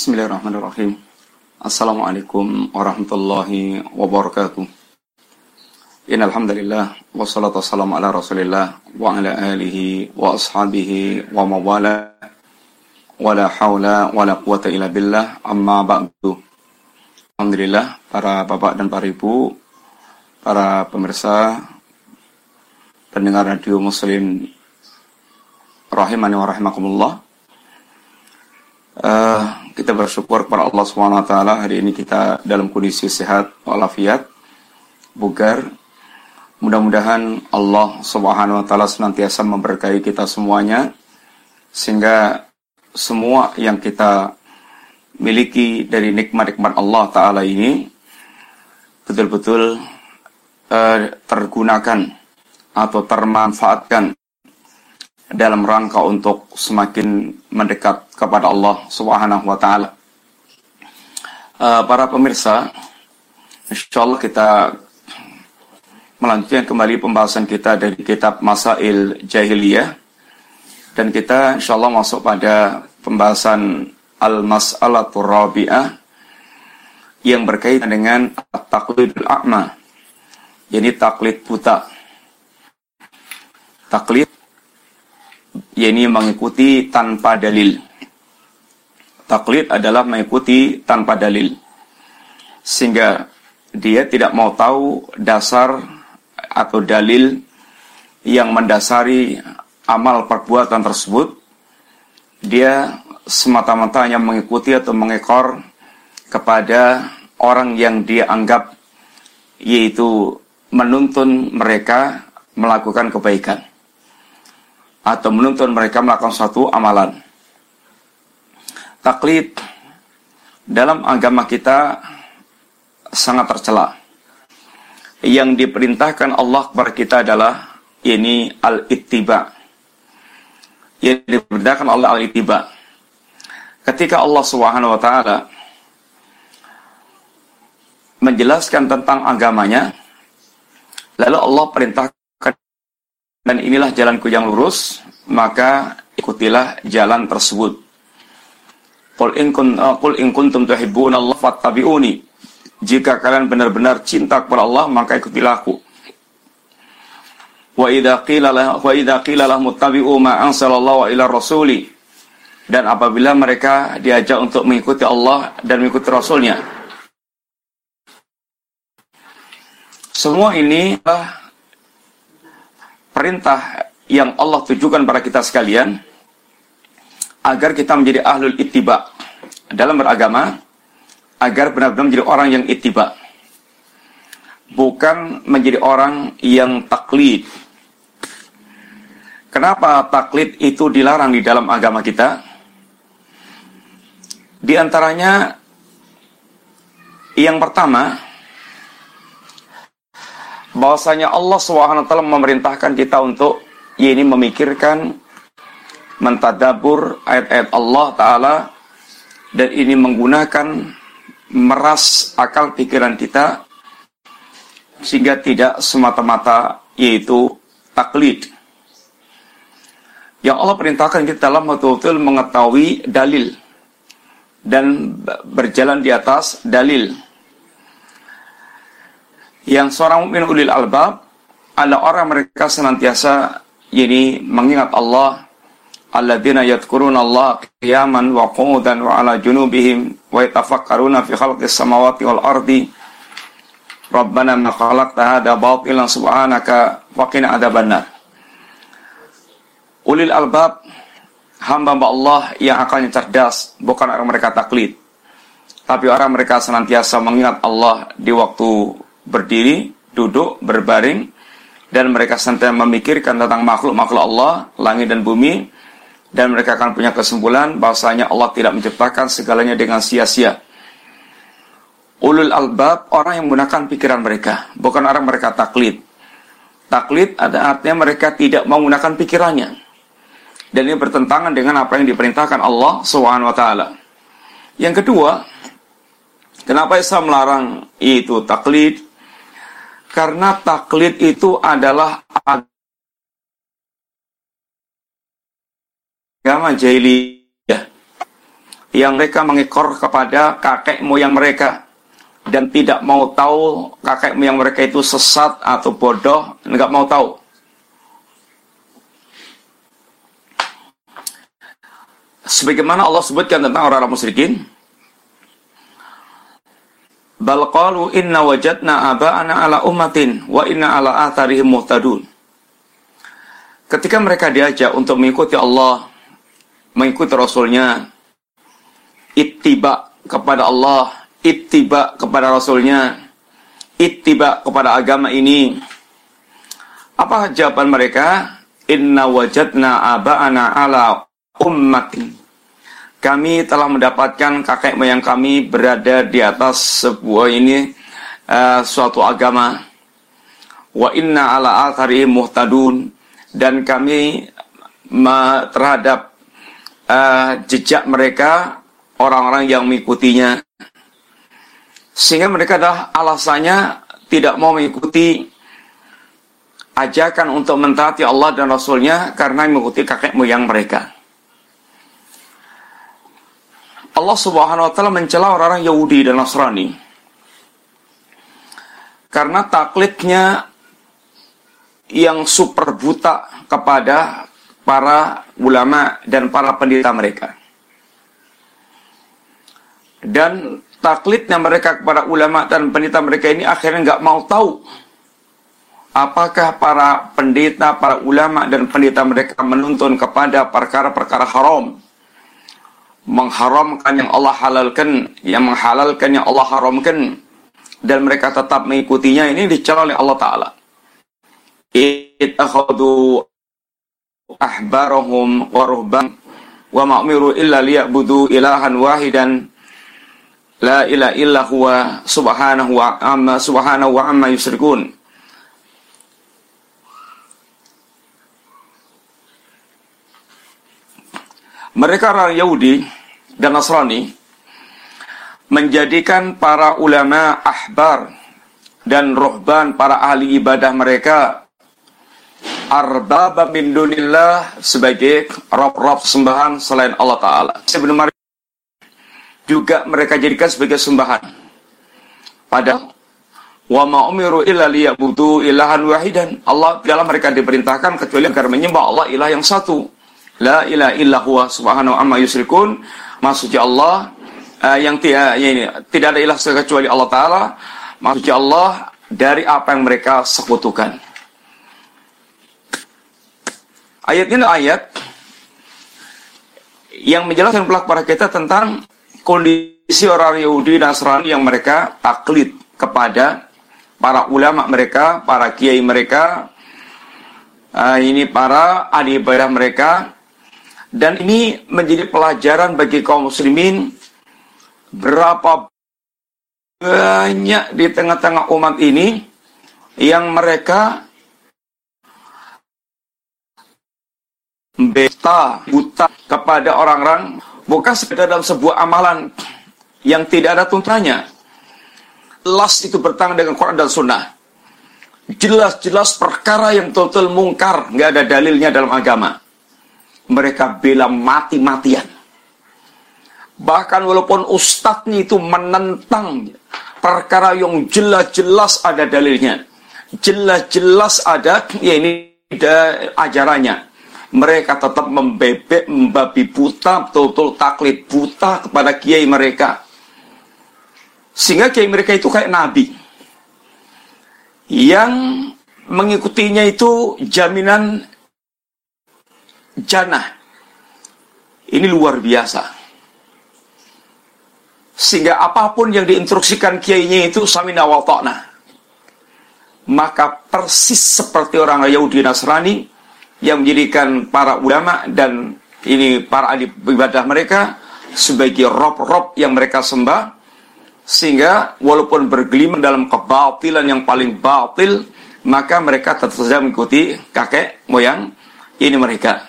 Bismillahirrahmanirrahim. Assalamualaikum warahmatullahi wabarakatuh. Innal hamdalillah wassalatu wassalamu ala Rasulillah wa ala alihi wa ashabihi wa mawala wala haula wala quwata illa billah amma ba'du. Alhamdulillah, para bapak dan para ibu, para pemirsa pendengar radio Muslim rahimani wa rahimakumullah. Kita bersyukur kepada Allah SWT. Hari ini kita dalam kondisi sehat walafiat, bugar. Mudah-mudahan Allah SWT senantiasa memberkahi kita semuanya, sehingga semua yang kita miliki dari nikmat-nikmat Allah Ta'ala ini betul-betul tergunakan atau termanfaatkan dalam rangka untuk semakin mendekat kepada Allah Subhanahu wa taala. Para pemirsa, insyaallah kita melanjutkan kembali pembahasan kita dari kitab Masail Jahiliyah, dan kita insyaallah masuk pada pembahasan Al-Mas'alatur Rabi'ah yang berkaitan dengan At-Taqlidul A'ma, yakni taklid buta. Taklid yakni mengikuti tanpa dalil. Taklid adalah mengikuti tanpa dalil, sehingga dia tidak mau tahu dasar atau dalil yang mendasari amal perbuatan tersebut. Dia semata-mata hanya mengikuti atau mengekor kepada orang yang dia anggap, yaitu menuntun mereka melakukan kebaikan atau menuntun mereka melakukan suatu amalan. Taklid dalam agama kita sangat tercela. Yang diperintahkan Allah kepada kita adalah ini al-ittiba. Yang diperintahkan Allah al-ittiba. Ketika Allah Subhanahu wa taala menjelaskan tentang agamanya, lalu Allah perintahkan, dan inilah jalanku yang lurus, maka ikutilah jalan tersebut. Qul in kuntum tuhibbunallaha fattabi'uni. Jika kalian benar-benar cinta kepada Allah, maka ikutilah aku. Wa idza qila lahum ittabi'u ma anzalallahu ila rasuli. Dan apabila mereka diajak untuk mengikuti Allah dan mengikuti Rasulnya, semua ini adalah perintah yang Allah tujukan pada kita sekalian agar kita menjadi ahlul ittiba dalam beragama, agar benar-benar menjadi orang yang ittiba, bukan menjadi orang yang taklid. Kenapa taklid itu dilarang di dalam agama kita? Di antaranya yang pertama, bahwasanya Allah SWT memerintahkan kita untuk memikirkan, mentadabur ayat-ayat Allah Ta'ala, dan ini menggunakan meras akal pikiran kita, sehingga tidak semata-mata yaitu taklid. Yang Allah perintahkan kita dalam betul-betul mengetahui dalil dan berjalan di atas dalil. Yang seorang mukmin ulil albab adalah orang mereka senantiasa mengingat Allah, alladzina yadhkuruna Allah qiyaman wa qu'udan wa ala junubihim wa yatafakkaruna fi khalqis samawati wal ardi rabbana ma khalaqta hadza batilan subhanaka wa qina adzabannar. Ulil albab, hamba Allah yang akalnya cerdas, bukan orang mereka taklid, tapi orang mereka senantiasa mengingat Allah di waktu berdiri, duduk, berbaring, dan mereka senantiasa memikirkan tentang makhluk-makhluk Allah, langit dan bumi, dan mereka akan punya kesimpulan bahwasanya Allah tidak menciptakan segalanya dengan sia-sia. Ulul albab, orang yang menggunakan pikiran mereka, bukan orang mereka taklid. Taklid ada artinya mereka tidak menggunakan pikirannya, dan ini bertentangan dengan apa yang diperintahkan Allah Subhanahu wa taala. Yang kedua, kenapa Islam melarang itu taklid? Karena taklid itu adalah agama jahiliyah. yang mereka mengekor kepada kakek moyang mereka dan tidak mau tahu kakek moyang mereka itu sesat atau bodoh, enggak mau tahu. Sebagaimana Allah sebutkan tentang orang-orang musyrikin, bal qalu inna wajadna aba'ana ala ummatin wa inna ala atharihim muhtadun. Ketika mereka diajak untuk mengikuti Allah, mengikuti Rasulnya, ittiba kepada Allah, ittiba kepada Rasulnya, ittiba kepada agama ini, apa jawaban mereka? Inna wajadna aba'ana ala ummatin. Kami telah mendapatkan kakek moyang kami berada di atas sebuah suatu agama. Wa inna ala atharihim muhtadun. Dan kami terhadap jejak mereka orang-orang yang mengikutinya, sehingga mereka adalah alasannya tidak mau mengikuti ajakan untuk mentaati Allah dan Rasulnya karena mengikuti kakek moyang mereka. Allah Subhanahu wa Ta'ala mencela orang-orang Yahudi dan Nasrani karena taklidnya yang super buta kepada para ulama dan para pendeta mereka. Dan taklidnya mereka kepada ulama dan pendeta mereka ini akhirnya nggak mau tahu apakah para pendeta, para ulama dan pendeta mereka menuntun kepada perkara-perkara haram, mengharamkan yang Allah halalkan, yang menghalalkan yang Allah haramkan, dan mereka tetap mengikutinya. Ini dicela oleh Allah Ta'ala. Ittakhadhu ahbarahum wa ruhban wa ma'miru illa liya'budu ilahan wahidan la ilaha illa huwa subhanahu wa amma yusyrikun. Mereka orang Yahudi dan Nasrani menjadikan para ulama ahbar dan ruhban, para ahli ibadah mereka, arbaba min dunillah, sebagai rob-rob sembahan selain Allah Ta'ala. Sebenarnya juga mereka jadikan sebagai sembahan. Padahal wa ma umiru illa liya'budu ilahan wahidan. Allah dalam mereka diperintahkan kecuali agar menyembah Allah ilah yang satu. La ilaha illa huwa subhanahu amma yusyrikun. Maksudnya Allah yang tidak ada ilah kecuali Allah Ta'ala. Maksudnya Allah dari apa yang mereka sekutukan. Ayat ini ayat yang menjelaskan kepada kita tentang kondisi orang Yahudi dan Nasrani yang mereka taklid kepada para ulama mereka, para kiai mereka, ini para ahli ibadah mereka. Dan ini menjadi pelajaran bagi kaum muslimin berapa banyak di tengah-tengah umat ini yang mereka buta kepada orang-orang, bukan sekedar dalam sebuah amalan yang tidak ada tuntunannya. Jelas itu bertentangan dengan Quran dan Sunnah. Jelas-jelas perkara yang total mungkar, nggak ada dalilnya dalam agama. Mereka bela mati-matian. Bahkan walaupun ustadznya itu menentang perkara yang jelas-jelas ada dalilnya, jelas-jelas ada ajarannya, mereka tetap membebek, membabi buta, betul-betul taklid buta kepada kiai mereka. Sehingga kiai mereka itu kayak nabi. Yang mengikutinya itu jaminan jannah. Ini luar biasa. Sehingga apapun yang diinstruksikan kiainya itu samina wa ta'na. Maka persis seperti orang Yahudi Nasrani yang menjadikan para ulama dan ini para ahli ibadah mereka sebagai rob-rob yang mereka sembah, sehingga walaupun bergelimang dalam kebatilan yang paling batil, maka mereka tetap saja mengikuti kakek moyang ini mereka.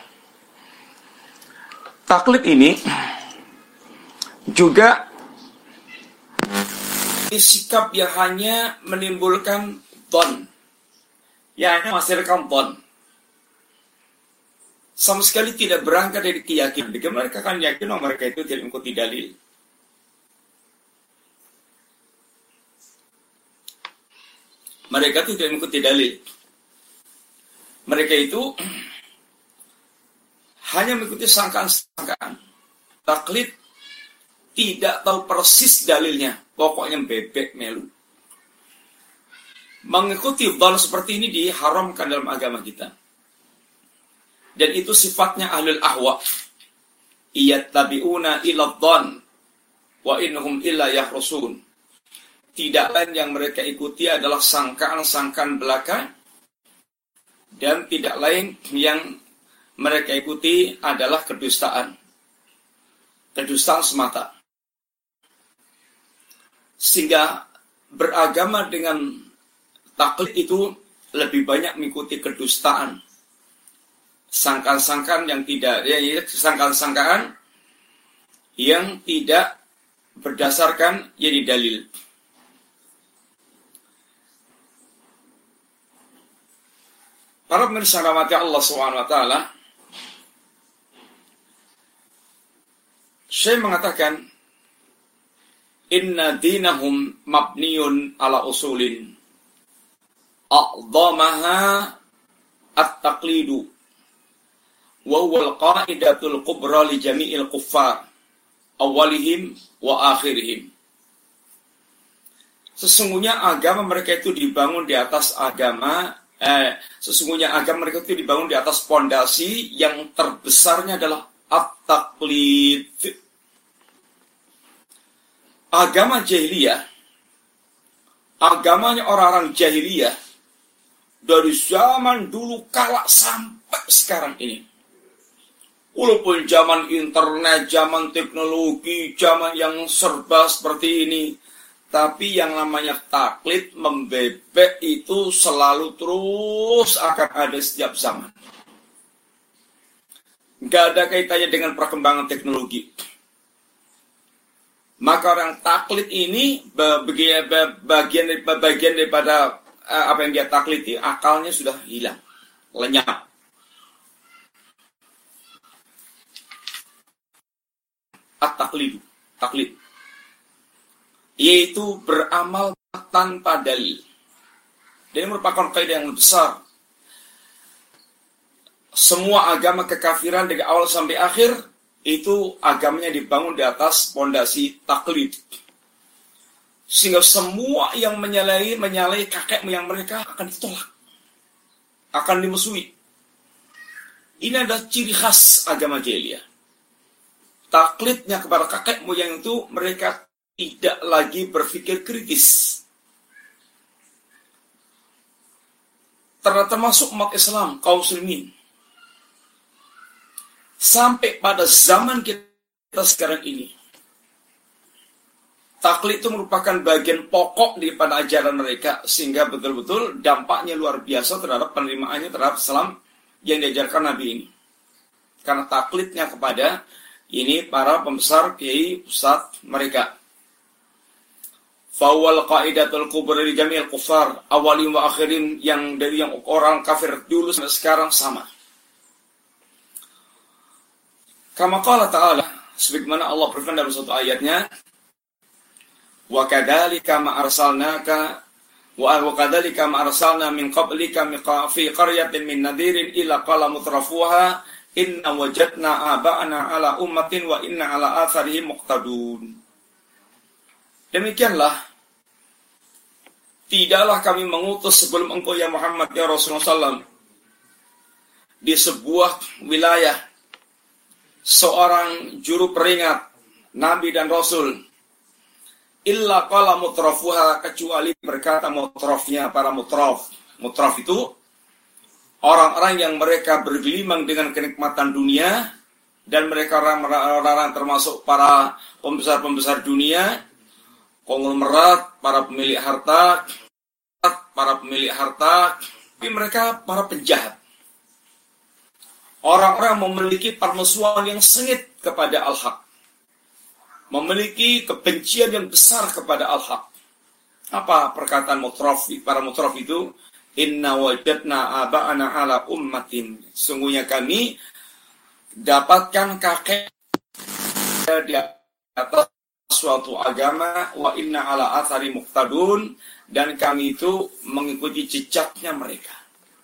Taklid ini juga sikap yang hanya menimbulkan ton, yang hanya menghasilkan ton. Sama sekali tidak berangkat dari keyakinan. Mereka kan yakin mereka itu tidak mengikuti dalil. Mereka itu tidak mengikuti dalil. Mereka itu hanya mengikuti sangkaan-sangkaan. Taklid tidak tahu persis dalilnya. Pokoknya bebek melu. Mengikuti dhon seperti ini diharamkan dalam agama kita. Dan itu sifatnya ahlul ahwa. Iyattabi'una ila dhon wa innahum illa yakhrusun. Tidak lain yang mereka ikuti adalah sangkaan-sangkaan belaka. Dan tidak lain yang mereka ikuti adalah kedustaan. Kedustaan semata. Sehingga beragama dengan taklid itu lebih banyak mengikuti kedustaan. Sangkaan-sangkaan yang tidak, sangkaan-sangkaan yang tidak berdasarkan jadi dalil. Para pemirsa rahmati Allah SWT, Syekh mengatakan, inna dinahum mabniun ala usulin a'dhamaha at-taqlidu wa huwa al-qa'idatul kubra li jami'il kuffar awalihim wa akhirihim. Sesungguhnya agama mereka itu dibangun di atas sesungguhnya agama mereka itu dibangun di atas pondasi yang terbesarnya adalah at-taqlid. Agama jahiliyah, agamanya orang-orang jahiliyah dari zaman dulu kala sampai sekarang ini. Walaupun zaman internet, zaman teknologi, zaman yang serba seperti ini, tapi yang namanya taklid membebek itu selalu terus akan ada setiap zaman. Nggak ada kaitannya dengan perkembangan teknologi. Maka orang taklid ini bagian daripada apa yang dia taklidi, akalnya sudah hilang, lenyap. At-taqlidu, taklid, yaitu beramal tanpa dalil. Dan merupakan kaidah yang besar. Semua agama kekafiran dari awal sampai akhir itu agamanya dibangun di atas pondasi taklid. Sehingga semua yang menyalahi kakek moyang mereka akan ditolak, akan dimusuhi. Ini adalah ciri khas agama jahiliyah. Taklidnya kepada kakek moyang itu mereka tidak lagi berpikir kritis. Termasuk umat Islam, kaum muslimin. Sampai pada zaman kita sekarang ini, taklid itu merupakan bagian pokok daripada ajaran mereka, sehingga betul-betul dampaknya luar biasa terhadap penerimaannya terhadap Islam yang diajarkan Nabi ini. Karena taklidnya kepada ini para pembesar kiai ustadz mereka. Fawwal qaidatul kubra li jami'il kuffar awalin wa akhirin, yang dari yang orang kafir dulu sampai sekarang sama. Kama qala ta'ala, sebagaimana Allah berfirman dalam satu ayatnya, wa kadzalika ma arsalnaka wa kadzalika ma arsalna min qablika fi qaryatin min nadirin illa qala mutrafuha inna wajadna aba'ana ala ummatin wa inna ala atharihim muqtadun. Demikianlah, tidaklah kami mengutus sebelum engkau ya Muhammad ya Rasulullah SAW di sebuah wilayah seorang juru peringat, Nabi dan Rasul, illa qala mutrafuha, kecuali berkata mutrafnya, para mutraf. Mutraf itu orang-orang yang mereka bergelimang dengan kenikmatan dunia, dan mereka orang-orang termasuk para pembesar-pembesar dunia, konglomerat, para pemilik harta, tapi mereka para penjahat. Orang-orang memiliki permusuhan yang sengit kepada al-haq, memiliki kebencian yang besar kepada al-haq. Apa perkataan mutraf, para mutraf itu? Inna wajadna aba'ana ala ummatin. Sungguhnya kami dapatkan kakek di atas suatu agama, wa inna ala athari muqtadun, dan kami itu mengikuti jejaknya mereka.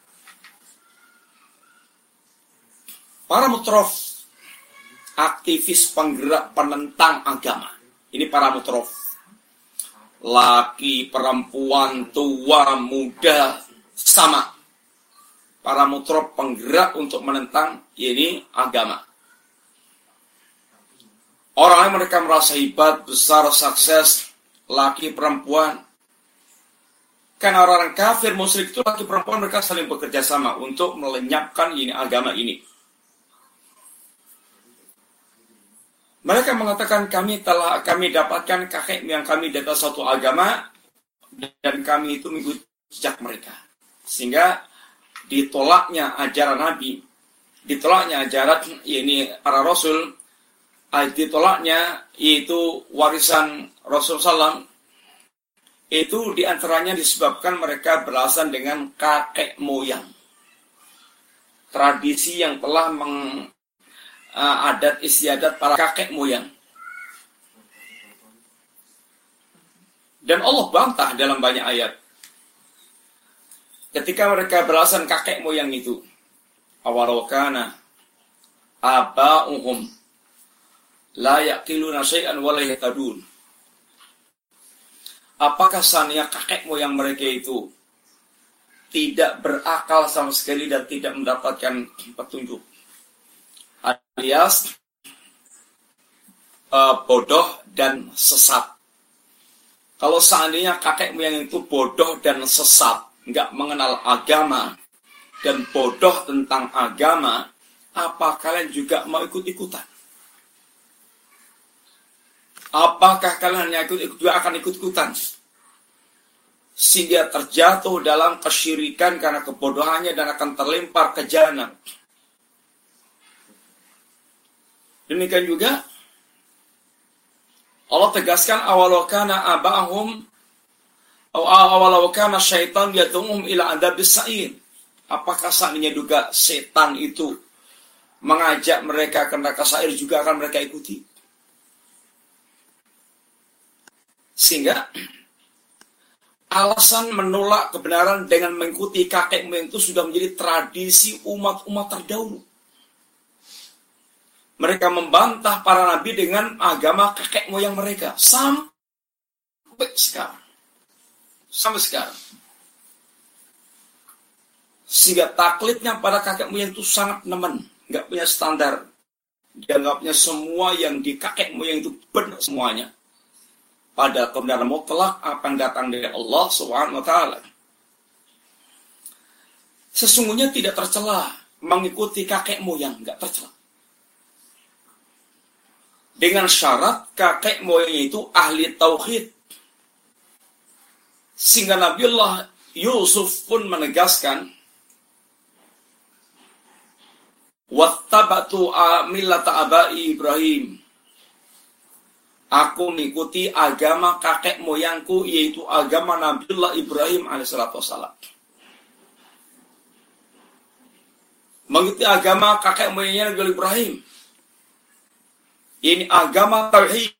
Para mutrof, aktivis penggerak penentang agama. Ini para mutrof. Laki, perempuan, tua, muda, sama. Para mutrof penggerak untuk menentang ini agama. Orang yang mereka merasa hebat, besar, sukses, laki, perempuan. Karena orang kafir, musyrik itu laki, perempuan, mereka saling bekerja sama untuk melenyapkan ini agama ini. Mereka mengatakan kami dapatkan kakek yang kami dari satu agama dan kami itu mengikuti jejak mereka. Sehingga ditolaknya ajaran Nabi, ditolaknya ajaran ini para Rasul, ditolaknya yaitu warisan Rasulullah SAW, itu diantaranya disebabkan mereka beralasan dengan kakek moyang. Tradisi yang telah adat istiadat para kakek moyang. Dan Allah bantah dalam banyak ayat. Ketika mereka beralasan kakek moyang itu, awalau kana aba'uhum la yaqiluna syai'an wa la yahtadun. Apakah seandainya kakek moyang mereka itu tidak berakal sama sekali dan tidak mendapatkan petunjuk, alias bodoh dan sesat. Kalau seandainya kakek moyang itu bodoh dan sesat, nggak mengenal agama dan bodoh tentang agama, apa kalian juga mau ikut-ikutan? Apakah kalian juga akan ikut-ikutan? Sehingga terjatuh dalam kesyirikan karena kebodohannya dan akan terlempar ke jahanam. Demikian juga Allah tegaskan awalau kana abahum awalau kana syaitan yad'uhum ila adzabis sa'ir. Apakah seandainya juga setan itu mengajak mereka ke neraka sa'ir juga akan mereka ikuti? Sehingga alasan menolak kebenaran dengan mengikuti kakek moyang itu sudah menjadi tradisi umat-umat terdahulu. Mereka membantah para nabi dengan agama kakek moyang mereka sampai sekarang. Sehingga taklidnya pada kakek moyang itu sangat nemen, nggak punya standar. Dianggapnya semua yang di kakek moyang itu benar semuanya. Pada kebenaran mutlak apa yang datang dari Allah Subhanahu wa taala. Sesungguhnya tidak tercela mengikuti kakek moyang, enggak tercela. Dengan syarat kakek moyang itu ahli tauhid. Sehingga Nabiullah Yusuf pun menegaskan, wattabatu millata abai Ibrahim. Aku mengikuti agama kakek moyangku, yaitu agama Nabiullah Ibrahim alaihissalam. Mengikuti agama kakek moyangnya Nabiullah Ibrahim. Ini agama tauhid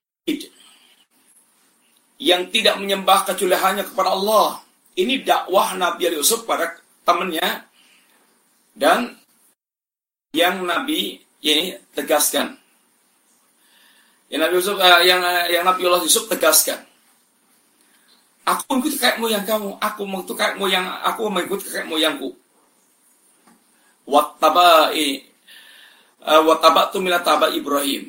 yang tidak menyembah kecuali hanya kepada Allah. Ini dakwah Nabi Yusuf pada temannya dan yang Nabi ini tegaskan. Yang Nabiullah Yusuf tegaskan, aku mengikuti kakek moyang kamu, aku mengikuti kakek moyangku. Wattaba'tu millata abai Ibrahim.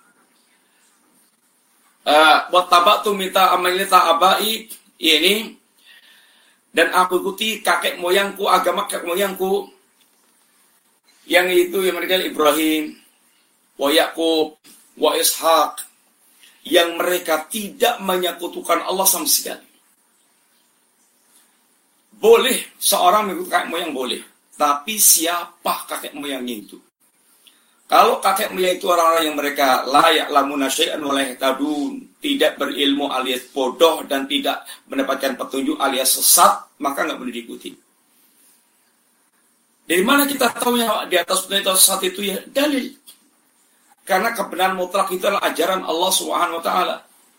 Wattaba'tu millata abai ini, dan aku ikuti kakek moyangku, agama kakek moyangku, yang itu yang mereka Ibrahim, wa Yaqub, wa Ishaq, yang mereka tidak menyekutukan Allah sama sekali. Boleh seorang mengikuti kakek moyang, boleh. Tapi siapa kakek moyangnya itu? Kalau kakek moyang itu orang-orang yang mereka la ya'lamuna syai'an wa la yahtadun, tidak berilmu alias bodoh dan tidak mendapatkan petunjuk alias sesat, maka nggak boleh diikuti. Dari mana kita tahu yang di atas petunjuk sesat itu? Ya dalil. Karena kebenaran mutlak itu adalah ajaran Allah Subhanahu wa taala.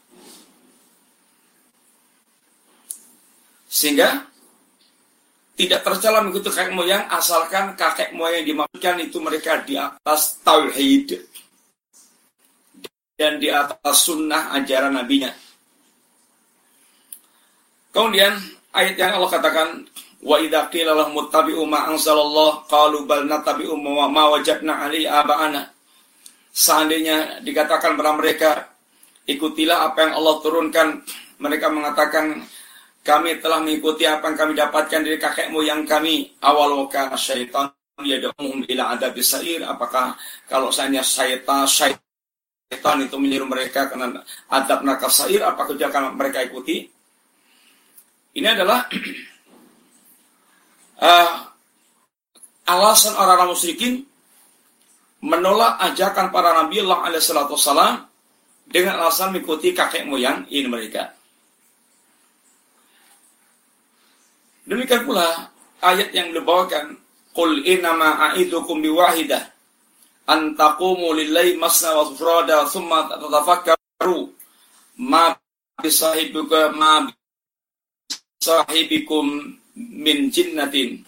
Sehingga tidak tercela mengikuti kakek moyang asalkan kakek moyang yang dimaksudkan itu mereka di atas tauhid dan di atas sunnah ajaran nabinya. Kemudian ayat yang Allah katakan, wa idza qila lahum ittabi'u ma anzalallah qalu bal nattabi'u ma wajadna 'alaihi aba'ana. Seandainya dikatakan kepada mereka, ikutilah apa yang Allah turunkan, mereka mengatakan, kami telah mengikuti apa yang kami dapatkan dari kakek moyang kami. Awal wakana syaitan yad'uhum ila adabis sa'ir. Apakah kalau seandainya syaitan itu menyuruh mereka karena adab neraka sa'ir, apakah akan mereka ikuti? Ini adalah alasan orang-orang musyrikin menolak ajakan para Nabi Allah alaihi salatu wassalam dengan alasan mengikuti kakek moyang ini mereka. Demikian pula ayat yang dibawakan, qul innama a'idukum biwahidah an taqumu lillahi masna wa furada thumma tatafakkaru ma sahibikum min jinnatin.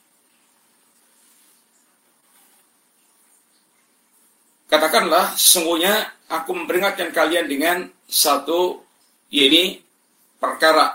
Katakanlah, sesungguhnya aku memperingatkan kalian dengan satu, yaitu perkara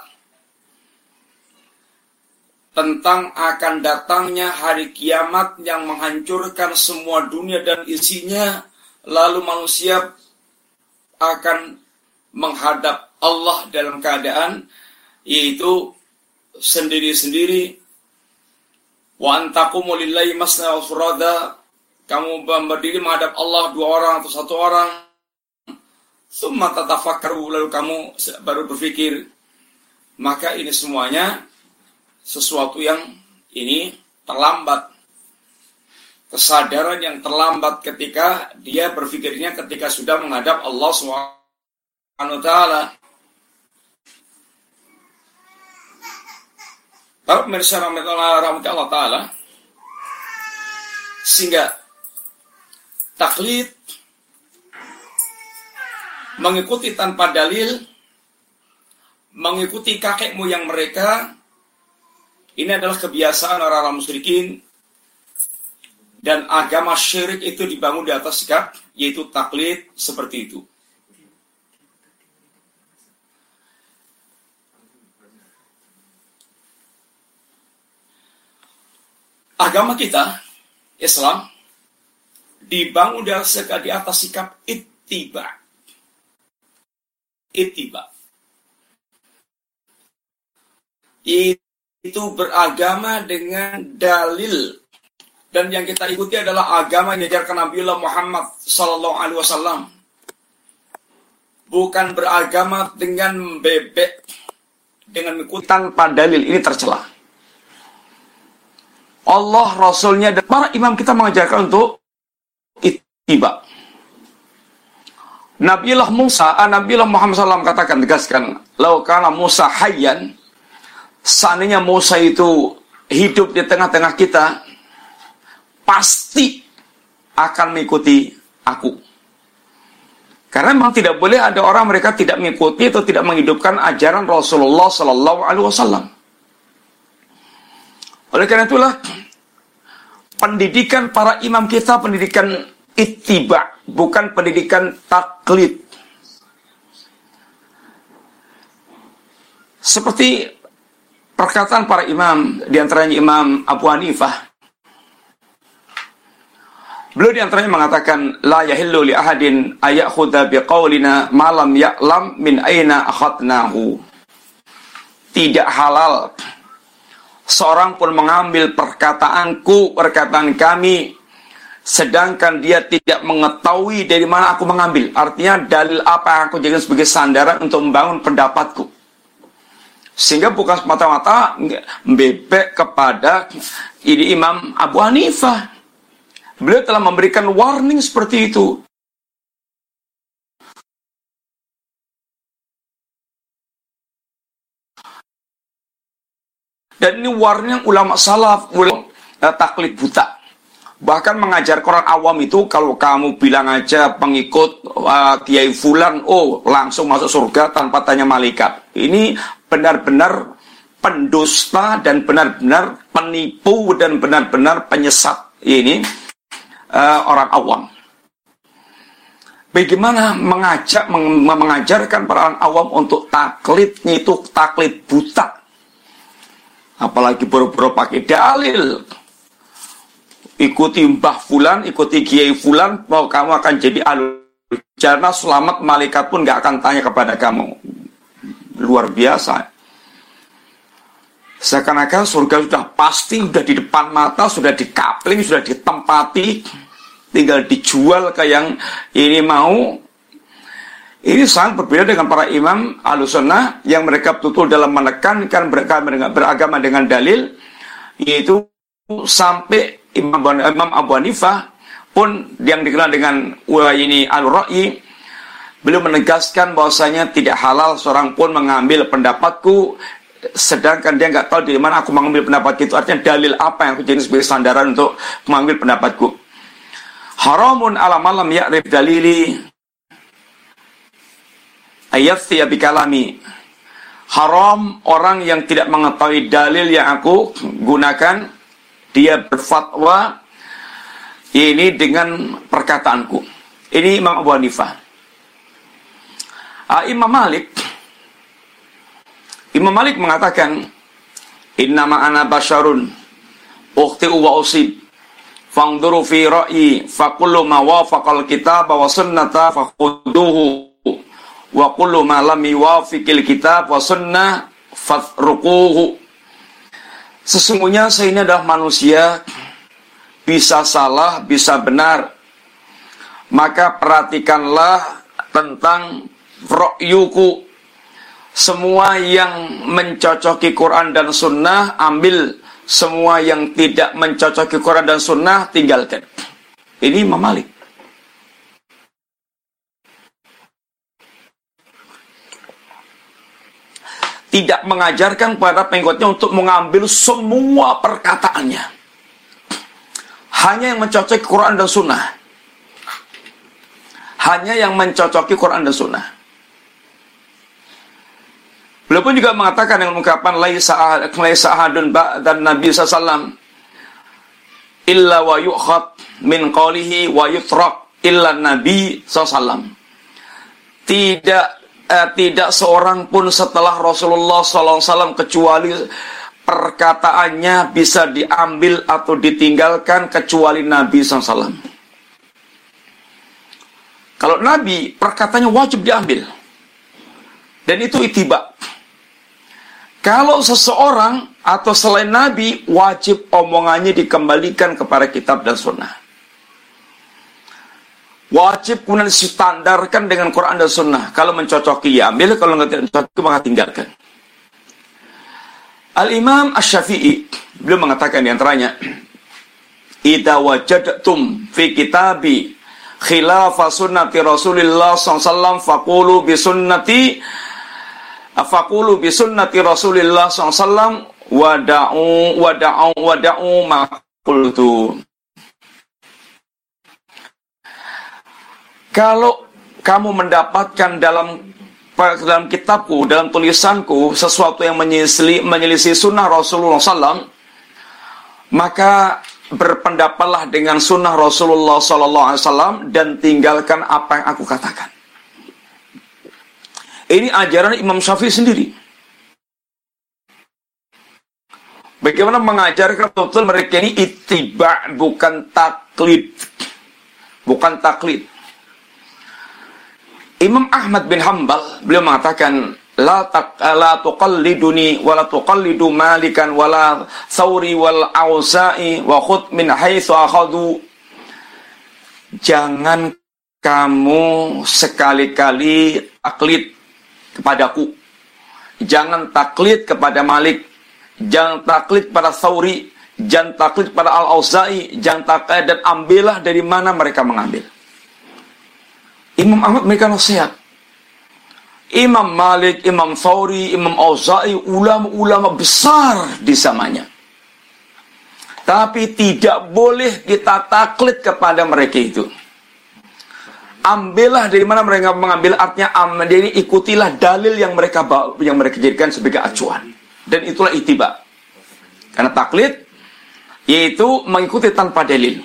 tentang akan datangnya hari kiamat yang menghancurkan semua dunia dan isinya, lalu manusia akan menghadap Allah dalam keadaan yaitu sendiri-sendiri. Wa antaqumu lillahi masna wa furada, kamu berdiri menghadap Allah dua orang atau satu orang. Summa tatafakkaru, lalu kamu baru berpikir. Maka ini semuanya sesuatu yang ini terlambat. Kesadaran yang terlambat ketika dia berpikirnya ketika sudah menghadap Allah SWT. Para pemirsa rahmati Allah Ta'ala, sehingga taklid, mengikuti tanpa dalil, mengikuti kakek moyang mereka, ini adalah kebiasaan orang-orang musyrikin, dan agama syirik itu dibangun di atas sikap, yaitu taklid seperti itu. Agama kita, Islam, dibangun di atas sikap ittiba. Ittiba. Itu beragama dengan dalil. Dan yang kita ikuti adalah agama yang diajarkan Nabiullah Muhammad SAW. Bukan beragama dengan bebek, dengan mengikuti tanpa dalil. Ini tercela. Allah, Rasulnya, dan para imam kita mengajarkan untuk ittiba. Nabiullah Muhammad SAW katakan, tegaskan, lau kana Musa hayyan, seandainya Musa itu hidup di tengah-tengah kita, pasti akan mengikuti aku. Karena memang tidak boleh ada orang mereka tidak mengikuti atau tidak menghidupkan ajaran Rasulullah SAW. Oleh karena itulah, pendidikan para imam kita, pendidikan ittiba, bukan pendidikan taklid. Seperti perkataan para imam, diantaranya Imam Abu Hanifah. Beliau diantaranya mengatakan, la yahillu li ahadin ayakhudha biqaulina ma lam ya'lam min aina akhadnahu. Tidak halal seorang pun mengambil perkataan kami, sedangkan dia tidak mengetahui dari mana aku mengambil. Artinya dalil apa yang aku jadikan sebagai sandaran untuk membangun pendapatku. Sehingga bukan semata-mata bebek kepada ini Imam Abu Hanifah. Beliau telah memberikan warning seperti itu. Dan ini warning ulama salaf, taklid buta. Bahkan mengajar orang awam itu, kalau kamu bilang aja pengikut Kiai Fulan, oh langsung masuk surga tanpa tanya malaikat. Ini benar-benar pendusta dan benar-benar penipu dan benar-benar penyesat. Ini orang awam. Bagaimana mengajarkan para orang awam untuk taklidnya itu taklid buta. Apalagi boro-boro pakai dalil. Ikuti Mbah Fulan, ikuti Kiai Fulan, bahwa kamu akan jadi ahlul jannah, selamat, malaikat pun gak akan tanya kepada kamu. Luar biasa. Seakan-akan surga sudah pasti, sudah di depan mata, sudah dikapling, sudah ditempati, tinggal dijual ke yang ini mau. Ini sangat berbeda dengan para imam Ahlussunnah yang mereka betul dalam menekankan beragama dengan dalil, yaitu sampai Imam Abu Hanifah pun yang dikenal dengan ini al-ra'yi, beliau menegaskan bahwasanya tidak halal seorang pun mengambil pendapatku sedangkan dia nggak tahu di mana aku mengambil pendapat itu. Artinya dalil apa yang aku jadi sebagai sandaran untuk mengambil pendapatku. Haramun ala malam ya'rif dalili ayat bi kalami. Haram orang yang tidak mengetahui dalil yang aku gunakan, dia berfatwa ini dengan perkataanku. Ini Imam Abu Hanifah. Imam Malik mengatakan, innama ana basyarun ukhti'u wa usib fangduru fi ra'yi faqullu ma wafaqal kitab wa sunnata fakhuduhu wa kullu ma lam yuwafiqil kitab wa sunnah fatrukuhu. Sesungguhnya saya ini adalah manusia, bisa salah, bisa benar. Maka perhatikanlah tentang ra'yuku. Semua yang mencocoki Quran dan Sunnah, ambil. Semua yang tidak mencocoki Quran dan Sunnah, tinggalkan. Ini Imam Malik. Tidak mengajarkan kepada pengikutnya untuk mengambil semua perkataannya. Hanya yang mencocoki Quran dan Sunnah. Hanya yang mencocoki Quran dan Sunnah. Beliau pun juga mengatakan dengan ungkapan laisa ahadun ba'dan Nabi sallallahu illa wa yu'khad min qawlihi wa yutrak illa Nabi sallallahu. Tidak seorang pun setelah Rasulullah SAW kecuali perkataannya bisa diambil atau ditinggalkan kecuali Nabi SAW. Kalau Nabi, perkataannya wajib diambil. Dan itu ittiba. Kalau seseorang atau selain Nabi, wajib omongannya dikembalikan kepada kitab dan sunnah. Wajib kemudian distandarkan dengan Quran dan Sunnah. Kalau mencocoki ya ambil, kalau tidak mencocoki maka tinggalkan. Al-Imam Asy-Syafi'i beliau mengatakan di antaranya, idza wajadtum fi kitabi khilafa sunnati Rasulillah SAW faqulu bi sunnati Rasulillah SAW wada'u ma qultu. Kalau kamu mendapatkan dalam kitabku, dalam tulisanku, sesuatu yang menyelisih sunnah Rasulullah SAW, maka berpendapatlah dengan sunnah Rasulullah SAW dan tinggalkan apa yang aku katakan. Ini ajaran Imam Syafi'i sendiri. Bagaimana mengajarkan betul mereka ini ittiba, bukan taklid. Bukan taklid. Imam Ahmad bin Hanbal beliau mengatakan la tuqalliduni wa la tuqallidu Malikan wa la Thawri wal Auza'i wa khudh min haitsu akhadhu. Jangan kamu sekali-kali taklid kepadaku. Jangan taklid kepada Malik, jangan taklid pada Thawri, jangan taklid pada Al-Auza'i, jangan taklid, dan ambillah dari mana mereka mengambil. Imam Ahmad memberikan nasihat. Imam Malik, Imam Thawri, Imam Auza'i, ulama-ulama besar di zamannya. Tapi tidak boleh kita taklid kepada mereka itu. Ambillah dari mana mereka mengambil, artinya jadi ikutilah dalil yang mereka jadikan sebagai acuan. Dan itulah ittiba. Karena taklid yaitu mengikuti tanpa dalil.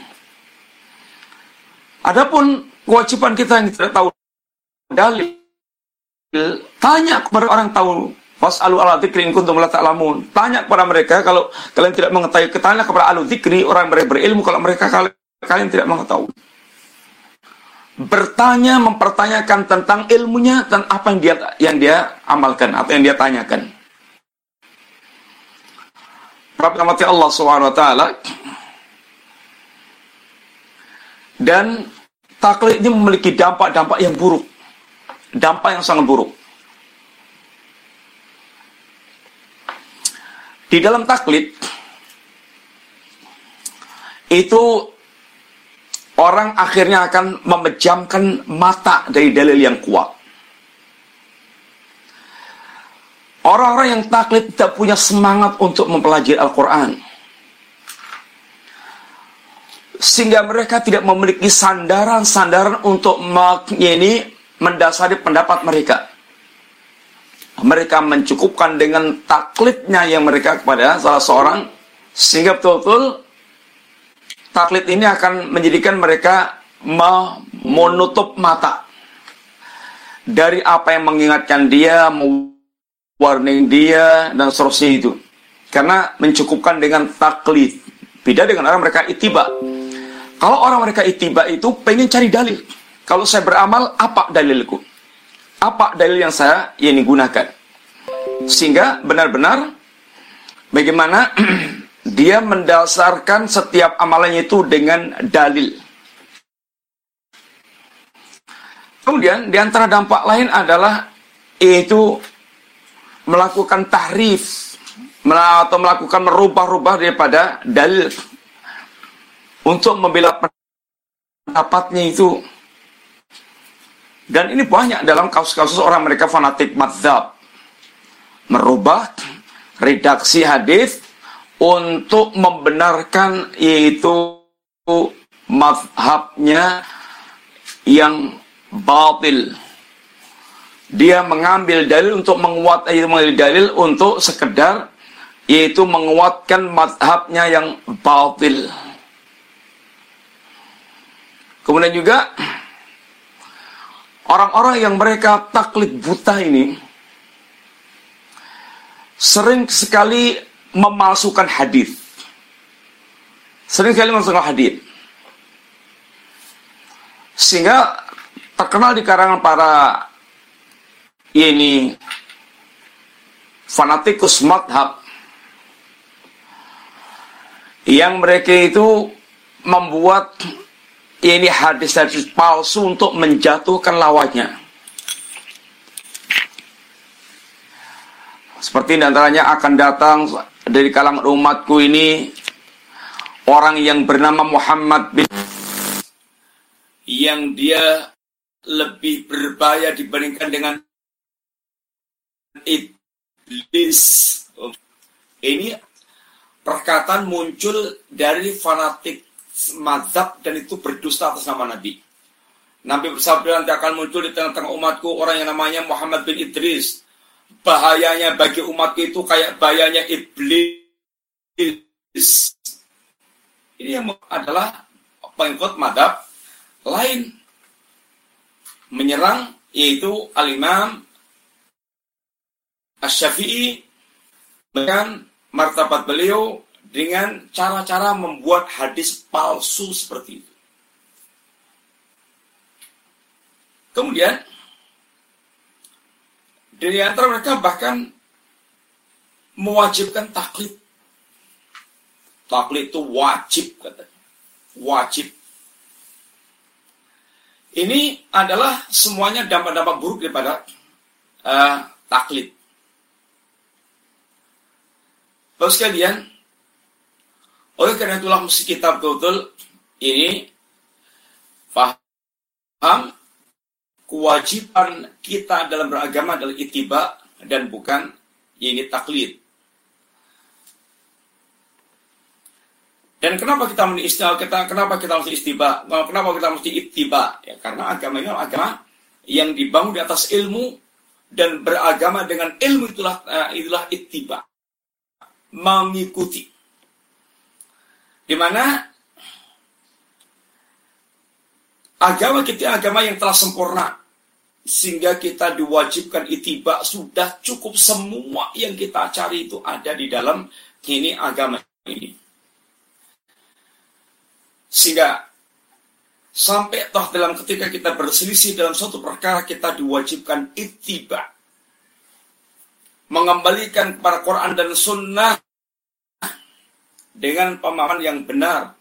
Adapun kewajiban kita yang tidak tahu dalil, tanya kepada orang tahu. Was'alu ala dzikri in kuntum la ta'lamun. Tanya kepada mereka kalau kalian tidak mengetahui. Tanya kepada ahlu dzikri, orang yang berilmu, kalau mereka kalian tidak mengetahui. Bertanya, mempertanyakan tentang ilmunya dan apa yang dia amalkan atau yang dia tanyakan. Rahmati Allah Subhanahu wa taala. Dan taklid ini memiliki dampak-dampak yang buruk. Dampak yang sangat buruk. Di dalam taklid itu orang akhirnya akan memejamkan mata dari dalil yang kuat. Orang-orang yang taklid tidak punya semangat untuk mempelajari Al-Quran. Sehingga mereka tidak memiliki sandaran-sandaran untuk mendasari pendapat mereka. Mereka mencukupkan dengan taklidnya yang mereka kepada salah seorang, sehingga betul-betul taklid ini akan menjadikan mereka menutup mata dari apa yang mengingatkan dia, warning dia, dan seterusnya itu. Karena mencukupkan dengan taklid. Beda dengan orang mereka ittiba. Kalau orang mereka ittiba itu pengen cari dalil. Kalau saya beramal, apa dalilku? Apa dalil yang saya gunakan? Sehingga benar-benar bagaimana dia mendasarkan setiap amalannya itu dengan dalil. Kemudian di antara dampak lain adalah yaitu melakukan tahrif atau melakukan merubah-rubah daripada dalil untuk membela pendapatnya itu. Dan ini banyak dalam kasus-kasus orang mereka fanatik madzhab, merubah redaksi hadis untuk membenarkan yaitu mazhabnya yang batil. Dia mengambil dalil untuk mengambil dalil untuk sekedar yaitu menguatkan mazhabnya yang batil. Kemudian juga orang-orang yang mereka taklid buta ini sering sekali memalsukan hadis. Sehingga terkenal di kalangan para fanatikus madhab yang mereka itu membuat hadis-hadis palsu untuk menjatuhkan lawannya. Seperti diantaranya akan datang dari kalangan umatku ini orang yang bernama Muhammad bin, yang dia lebih berbahaya dibandingkan dengan iblis. Ini perkataan muncul dari fanatik mazhab dan itu berdusta atas nama Nabi. Nabi bersabda, nanti akan muncul di tengah-tengah umatku orang yang namanya Muhammad bin Idris. Bahayanya bagi umatku itu kayak bahayanya iblis. Ini yang adalah pengikut mazhab lain menyerang yaitu Al-Imam Asy-Syafi'i dengan martabat beliau dengan cara-cara membuat hadis palsu seperti itu. Kemudian dari antara mereka bahkan mewajibkan taklid. Taklid itu wajib katanya. Wajib. Ini adalah semuanya dampak-dampak buruk daripada taklid. Bapak sekalian, oleh karena itulah mesti kita betul-betul ini paham kewajiban kita dalam beragama adalah ittiba dan bukan ini taklid. Dan kenapa kita mesti istiba? Kenapa kita mesti ittiba? Ya, karena agama ini adalah agama yang dibangun di atas ilmu, dan beragama dengan ilmu itulah ittiba, mengikuti. Di mana agama kita agama yang telah sempurna, sehingga kita diwajibkan ittiba. Sudah cukup, semua yang kita cari itu ada di dalam ini agama ini. Sehingga sampai toh dalam ketika kita berselisih dalam suatu perkara, kita diwajibkan ittiba, mengembalikan kepada Quran dan Sunnah dengan pemahaman yang benar,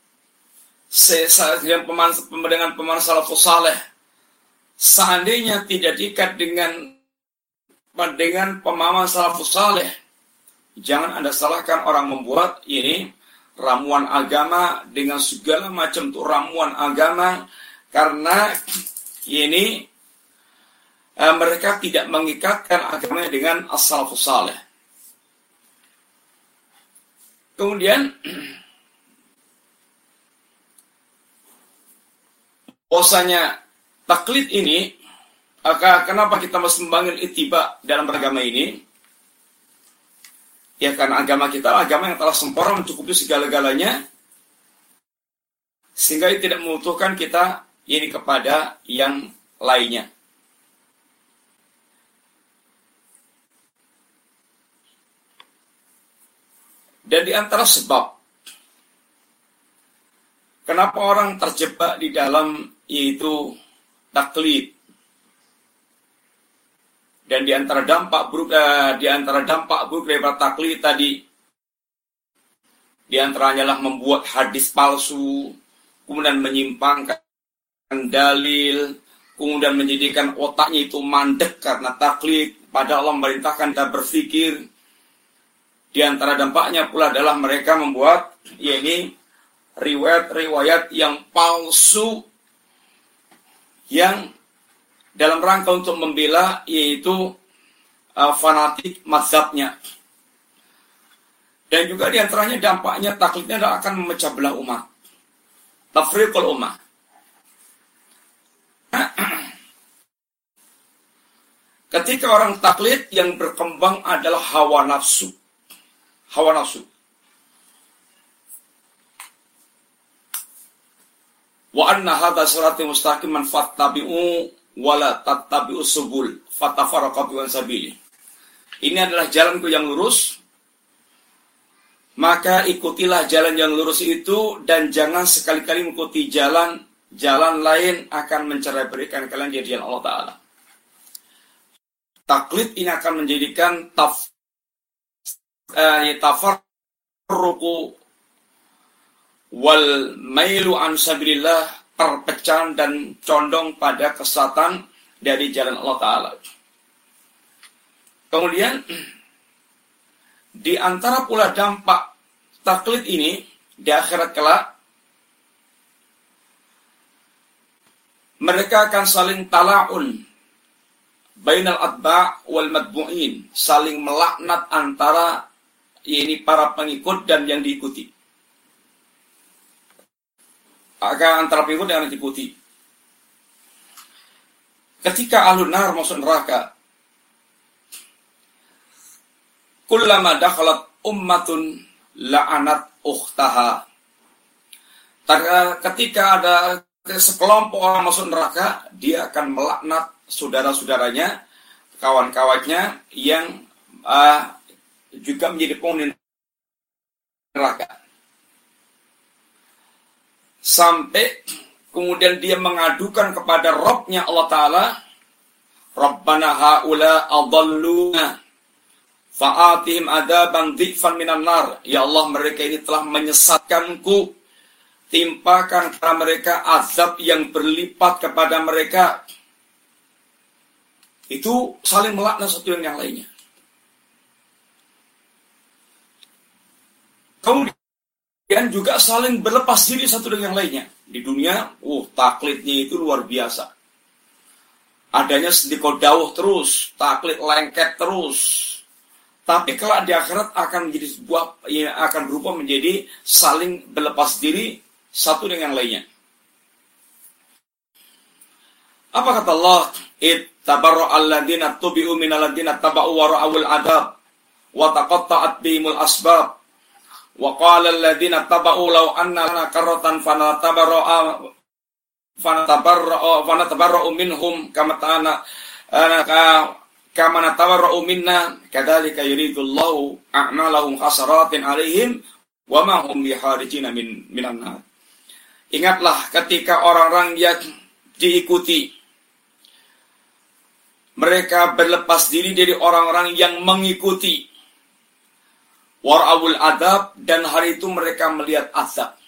dengan pemahaman salafus saleh. Seandainya tidak diikat dengan pemahaman salafus saleh, jangan Anda salahkan orang membuat ini ramuan agama dengan segala macam tuh ramuan agama, karena ini mereka tidak mengikatkan agamanya dengan as-salafus saleh. Kemudian bahwasanya taklid ini, kenapa kita mesti membangun ittiba dalam beragama ini? Ya, karena agama kita agama yang telah sempurna, mencukupi segala-galanya, sehingga tidak membutuhkan kita ini kepada yang lainnya. Dan di antara sebab kenapa orang terjebak di dalam yaitu taklid, dan di antara dampak buruk daripada taklid tadi, di antaranya adalah membuat hadis palsu, kemudian menyimpangkan dalil, kemudian menjadikan otaknya itu mandek karena taklid, padahal Allah memerintahkan kita berpikir. Di antara dampaknya pula adalah mereka membuat riwayat-riwayat yang palsu, yang dalam rangka untuk membela yaitu fanatik mazhabnya. Dan juga diantaranya dampaknya taklidnya akan memecah belah umat, tafriqul ummah. Ketika orang taklid, yang berkembang adalah hawa nafsu. Wa anna hadza sirati mustaqiman fattabi'u wala tattabi'us subul fatafarraqa bikum an sabili. Ini adalah jalanku yang lurus, maka ikutilah jalan yang lurus itu, dan jangan sekali-kali mengikuti jalan lain, akan mencerai-beraikan kalian dari jalan Allah Ta'ala. Taklid ini akan menjadikan tafarruqu wal mailu an sabilillah, perpecahan dan condong pada kesesatan dari jalan Allah Ta'ala. Kemudian di antara pula dampak taklid ini di akhirat kelak, mereka akan saling tala'un bainal atba' wal matbu'in, saling melaknat antara para pengikut dan yang diikuti. Antara pengikut yang diikuti. Ketika ahlun nar masuk neraka, kullama dakhalat ummatun la'anat ukhtaha. Ketika ada sekelompok orang masuk neraka, dia akan melaknat saudara-saudaranya, kawan-kawannya yang juga menjadi penghuni neraka. Sampai kemudian dia mengadukan kepada Rabb-nya Allah Ta'ala, Rabbana ha'ula adalluna fa'atihim adaban dhi'fan minan nar. Ya Allah, mereka ini telah menyesatkanku, timpakan kepada mereka azab yang berlipat kepada mereka. Itu saling melaknat satu yang lainnya. Kemudian juga saling berlepas diri satu dengan yang lainnya. Di dunia, taklidnya itu luar biasa. Adanya sedekah dawuh terus, taklid lengket terus, Tapi kelak di akhirat akan menjadi sebuah, ya, akan berubah menjadi saling berlepas diri satu dengan yang lainnya. Apa kata Allah? Ittabarra alladziina tubi'u minal ladziina taba'u wa ra'awul 'adzab wa taqatta'at bihimul asbab wa qala alladziina taba'u law anna lana karratan fanatabarra'u minhum kama natabarra'u minna kadzalika yuridullahu a'malahum hasaratin 'alaihim wa ma hum biharijina minan nar. Ingatlah ketika orang-orang yang diikuti, mereka berlepas diri dari orang-orang yang mengikuti. War'awul adab, dan hari itu mereka melihat azab.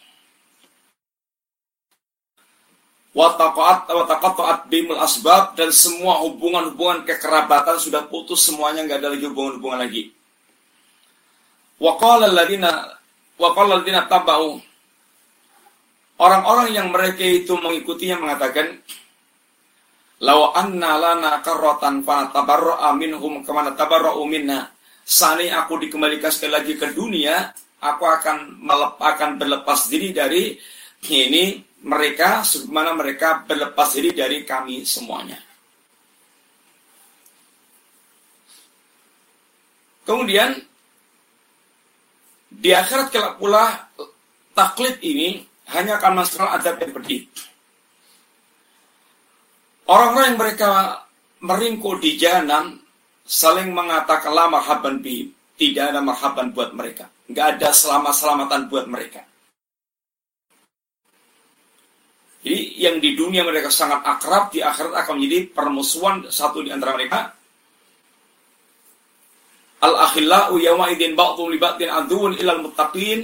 Wataqatta'at bimul asbab, dan semua hubungan-hubungan kekerabatan sudah putus semuanya, nggak ada lagi hubungan-hubungan lagi. Wa qala alladziina taba'u, orang-orang yang mereka itu mengikutinya mengatakan, law anna lana karratan fanatabarra'a minhum kama natabarra'u minna. Seandainya aku dikembalikan sekali lagi ke dunia, aku akan berlepas diri dari ini mereka, sebagaimana mereka berlepas diri dari kami semuanya. Kemudian di akhirat kelak pula taklid ini hanya akan masalah azab yang pedih. Orang-orang yang mereka meringkuk di jahanam saling mengatakan la marhaban bihim. Tidak ada marhaban buat mereka. Nggak ada selamat-selamatan buat mereka. Jadi yang di dunia mereka sangat akrab, di akhirat akan menjadi permusuhan satu di antara mereka. Al-akhillau yawma idzin ba'dhum li ba'dhin aduwwun ilal muttaqin.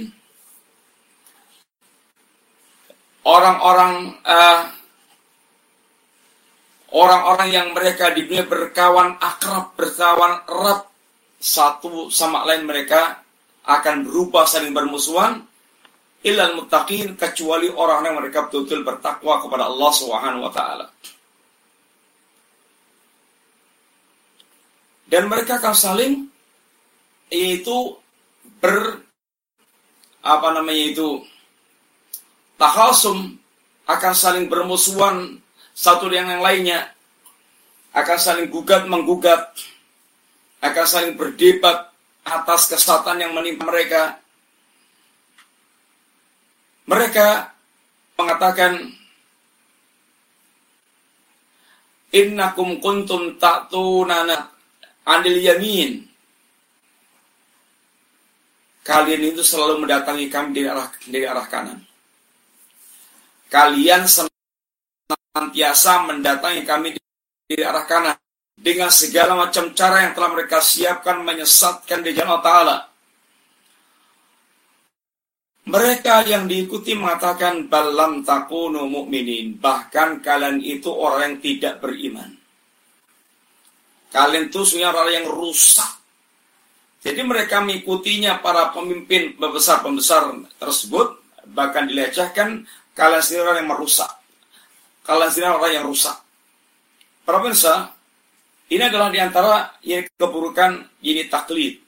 Orang-orang yang mereka di dunia berkawan akrab, berkawan erat satu sama lain, mereka akan berubah saling bermusuhan illal muttaqin, kecuali orang yang mereka betul-betul bertakwa kepada Allah Subhanahu wa taala. Dan mereka akan saling takhasum, akan saling bermusuhan satu dengan yang lainnya, akan saling gugat-menggugat, akan saling berdebat atas kesesatan yang menimpa mereka. Mereka mengatakan, innakum kuntum ta'tunana 'anil yamin. Kalian itu selalu mendatangi kami dari arah kanan. Kalian senantiasa mendatangi kami dari arah kanan dengan segala macam cara yang telah mereka siapkan menyesatkan di jalan Allah Ta'ala. Mereka yang diikuti mengatakan balam takunu mu'minin, bahkan kalian itu orang yang tidak beriman. Kalian itu sebenarnya orang yang rusak. Jadi mereka mengikutinya para pemimpin pembesar-pembesar tersebut, bahkan dilecehkan, kalian sendiri orang yang merusak. Kalian sendiri orang yang rusak. Para pemirsa, ini adalah diantara yang keburukan ini taklid.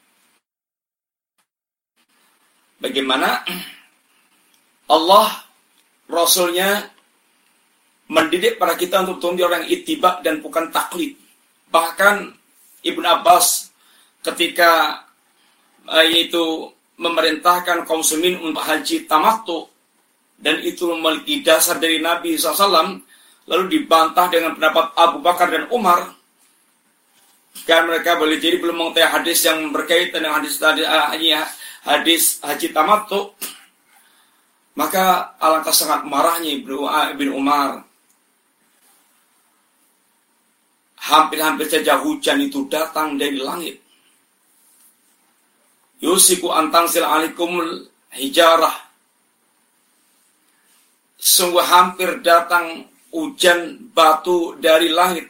Bagaimana Allah, Rasulnya mendidik para kita untuk menjadi orang yang ittiba dan bukan taklid. Bahkan Ibnu Abbas ketika yaitu memerintahkan kaum muslimin untuk haji tamattu, dan itu memiliki dasar dari Nabi SAW, lalu dibantah dengan pendapat Abu Bakar dan Umar. Kan mereka boleh jadi belum mengetahui hadis yang berkaitan dengan hadis haji tamattu. Maka alangkah sangat marahnya Ibnu Umar. Hampir-hampir saja hujan itu datang dari langit. Yusiku antangsil alikumul hijarah. Sungguh hampir datang hujan batu dari langit.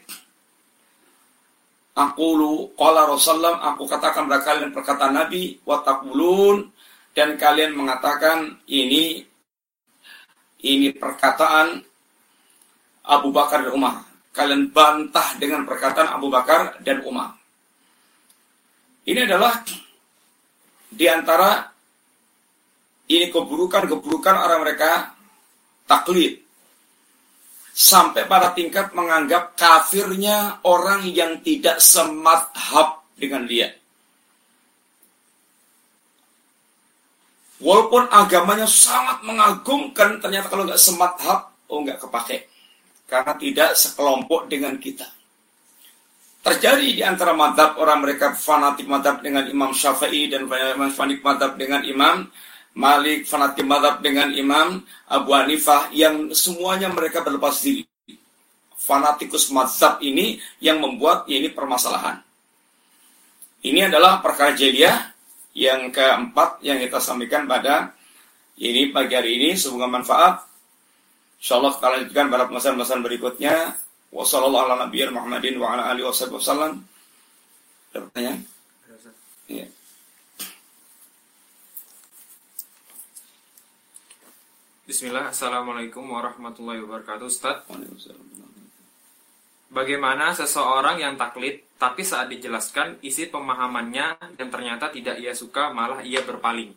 Qala Rasulullah, aku katakan kepada kalian perkataan Nabi, wa taqulun, dan kalian mengatakan ini perkataan Abu Bakar dan Umar. Kalian bantah dengan perkataan Abu Bakar dan Umar. Ini adalah di antara ini keburukan-keburukan orang mereka taklid. Sampai pada tingkat menganggap kafirnya orang yang tidak semadhab dengan dia. Walaupun agamanya sangat mengagumkan, ternyata kalau nggak semadhab, nggak kepake. Karena tidak sekelompok dengan kita. Terjadi di antara madhab orang mereka fanatik madhab dengan Imam Syafi'i dan fanatik madhab dengan Imam Malik, fanatik madhab dengan Imam Abu Hanifah, yang semuanya mereka berlepas diri. Fanatikus madhab ini yang membuat ini permasalahan. Ini adalah perkara jahiliyah yang keempat yang kita sampaikan pada ini pagi hari ini. Semoga manfaat. InsyaAllah kita lanjutkan pada pembahasan berikutnya. Wassalamualaikum warahmatullahi wabarakatuh. Ada pertanyaan? Iya. Bismillah, Assalamualaikum warahmatullahi wabarakatuh. Ustaz, bagaimana seseorang yang taklid, tapi saat dijelaskan isi pemahamannya dan ternyata tidak ia suka, malah ia berpaling?